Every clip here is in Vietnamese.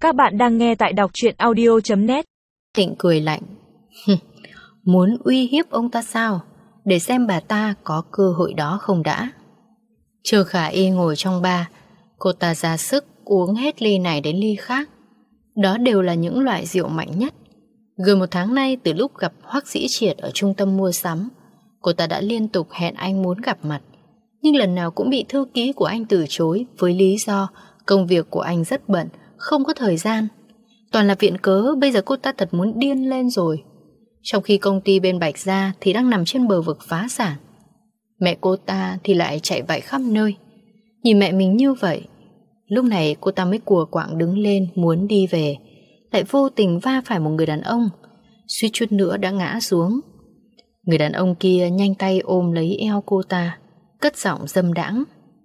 Các bạn đang nghe tại đọc truyện audio.net. Thịnh cười lạnh. Muốn uy hiếp ông ta sao? Để xem bà ta có cơ hội đó không đã. Trương Khả Y ngồi trong bar. Cô ta ra sức uống hết ly này đến ly khác. Đó đều là những loại rượu mạnh nhất. Gần một tháng nay, từ lúc gặp Hoắc Dĩ Triệt ở trung tâm mua sắm, cô ta đã liên tục hẹn anh muốn gặp mặt, nhưng lần nào cũng bị thư ký của anh từ chối với lý do công việc của anh rất bận, không có thời gian. Toàn là viện cớ. Bây giờ cô ta thật muốn điên lên rồi. Trong khi công ty bên Bạch Gia thì đang nằm trên bờ vực phá sản, mẹ cô ta thì lại chạy vạy khắp nơi. Nhìn mẹ mình như vậy, lúc này cô ta mới cùa quạng đứng lên muốn đi về, lại vô tình va phải một người đàn ông, suýt chút nữa đã ngã xuống. Người đàn ông kia nhanh tay ôm lấy eo cô ta, cất giọng dâm đãng.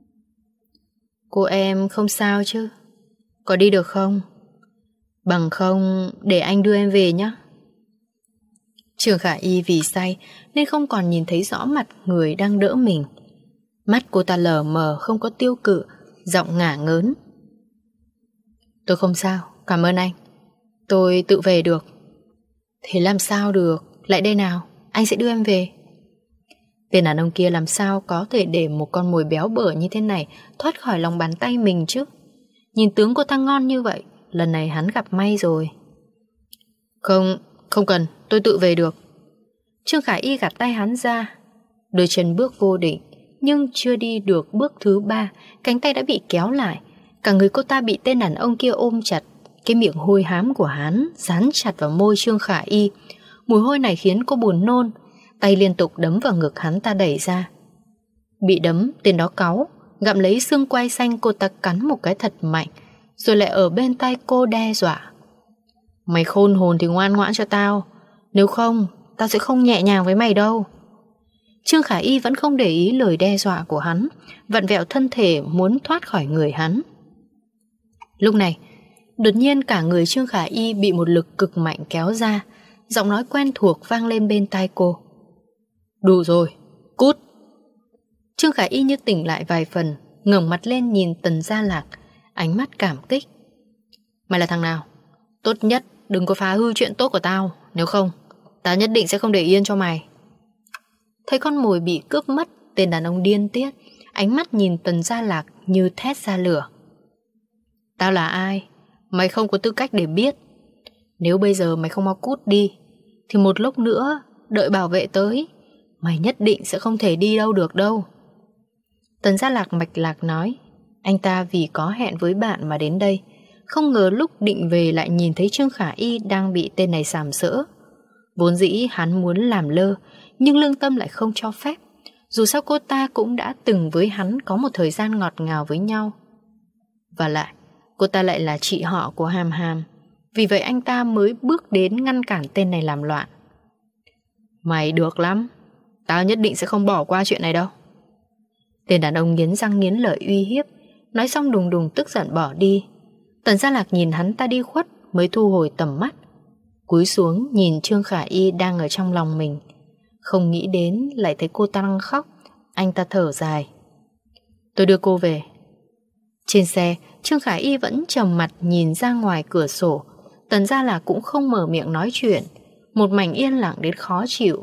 Cô em không sao chứ? Có đi được không? Bằng không để anh đưa em về nhé. Trương Khả Y vì say nên không còn nhìn thấy rõ mặt người đang đỡ mình. Mắt cô ta lờ mờ, không có tiêu cự, giọng ngả ngớn. Tôi không sao, cảm ơn anh. Tôi tự về được. Thế làm sao được? Lại đây nào, anh sẽ đưa em về. Tên đàn ông kia làm sao có thể để một con mồi béo bở như thế này thoát khỏi lòng bàn tay mình chứ? Nhìn tướng cô ta ngon như vậy, lần này hắn gặp may rồi. Không cần, tôi tự về được. Trương Khả Y gạt tay hắn ra. Đôi chân bước vô định, nhưng chưa đi được bước thứ 3, cánh tay đã bị kéo lại. Cả người cô ta bị tên đàn ông kia ôm chặt. Cái miệng hôi hám của hắn dán chặt vào môi Trương Khả Y. Mùi hôi này khiến cô buồn nôn. Tay liên tục đấm vào ngực hắn ta đẩy ra. Bị đấm, tên đó cáu, gặm lấy xương quai xanh cô ta cắn một cái thật mạnh, rồi lại ở bên tai cô đe dọa. Mày khôn hồn thì ngoan ngoãn cho tao, nếu không tao sẽ không nhẹ nhàng với mày đâu. Trương Khả Y vẫn không để ý lời đe dọa của hắn, vặn vẹo thân thể muốn thoát khỏi người hắn. Lúc này đột nhiên cả người Trương Khả Y bị một lực cực mạnh kéo ra. Giọng nói quen thuộc vang lên bên tai cô. Đủ rồi, cút. Trương Khả Y như tỉnh lại vài phần, ngẩng mặt lên nhìn Tần Gia Lạc, ánh mắt cảm kích. Mày là thằng nào? Tốt nhất đừng có phá hư chuyện tốt của tao, nếu không tao nhất định sẽ không để yên cho mày. Thấy con mồi bị cướp mất, tên đàn ông điên tiết, ánh mắt nhìn Tần Gia Lạc như thét ra lửa. Tao là ai? Mày không có tư cách để biết. Nếu bây giờ mày không mau cút đi, thì một lúc nữa đợi bảo vệ tới, mày nhất định sẽ không thể đi đâu được đâu. Tần Gia Lạc mạch lạc nói. Anh ta vì có hẹn với bạn mà đến đây, không ngờ lúc định về lại nhìn thấy Trương Khả Y đang bị tên này sàm sỡ. Vốn dĩ hắn muốn làm lơ, nhưng lương tâm lại không cho phép. Dù sao cô ta cũng đã từng với hắn có một thời gian ngọt ngào với nhau. Và lại, cô ta lại là chị họ của Hàm Hàm. Vì vậy anh ta mới bước đến ngăn cản tên này làm loạn. Mày được lắm, tao nhất định sẽ không bỏ qua chuyện này đâu. Tên đàn ông nghiến răng nghiến lợi uy hiếp. Nói xong đùng đùng tức giận bỏ đi. Tần Gia Lạc nhìn hắn ta đi khuất mới thu hồi tầm mắt, cúi xuống nhìn Trương Khả Y đang ở trong lòng mình. Không nghĩ đến lại thấy cô ta đang khóc. Anh ta thở dài. Tôi đưa cô về. Trên xe, Trương Khả Y vẫn trầm mặt nhìn ra ngoài cửa sổ. Tần Gia Lạc cũng không mở miệng nói chuyện, một mảnh yên lặng đến khó chịu.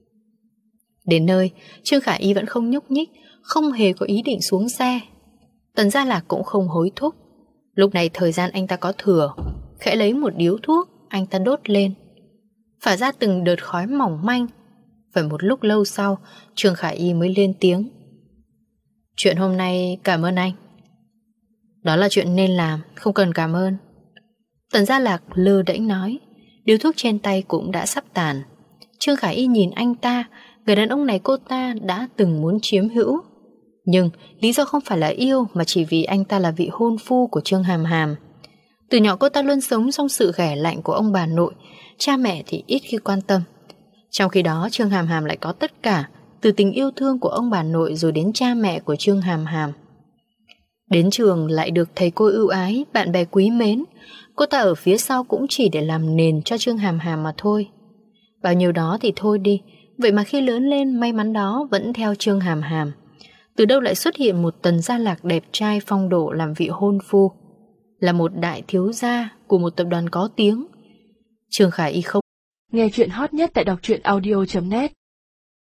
Đến nơi, Trương Khả Y vẫn không nhúc nhích, không hề có ý định xuống xe. Tần Gia Lạc cũng không hối thúc. Lúc này thời gian anh ta có thừa, khẽ lấy một điếu thuốc, anh ta đốt lên, phả ra từng đợt khói mỏng manh. Phải một lúc lâu sau, Trương Khả Y mới lên tiếng. Chuyện hôm nay cảm ơn anh. Đó là chuyện nên làm, không cần cảm ơn. Tần Gia Lạc lơ đễnh nói. Điếu thuốc trên tay cũng đã sắp tàn. Trương Khả Y nhìn anh ta. Người đàn ông này cô ta đã từng muốn chiếm hữu, nhưng lý do không phải là yêu, mà chỉ vì anh ta là vị hôn phu của Trương Hàm Hàm. Từ nhỏ cô ta luôn sống trong sự ghẻ lạnh của ông bà nội, cha mẹ thì ít khi quan tâm. Trong khi đó Trương Hàm Hàm lại có tất cả, từ tình yêu thương của ông bà nội rồi đến cha mẹ của Trương Hàm Hàm. Đến trường lại được thầy cô ưu ái, bạn bè quý mến. Cô ta ở phía sau cũng chỉ để làm nền cho Trương Hàm Hàm mà thôi. Bao nhiêu đó thì thôi đi, vậy mà khi lớn lên may mắn đó vẫn theo Trương Hàm Hàm. Từ đâu lại xuất hiện một Tần Gia Lạc đẹp trai phong độ làm vị hôn phu. là một đại thiếu gia của một tập đoàn có tiếng. Trương Khả Y không. Nghe chuyện hot nhất tại đọc truyện audio.net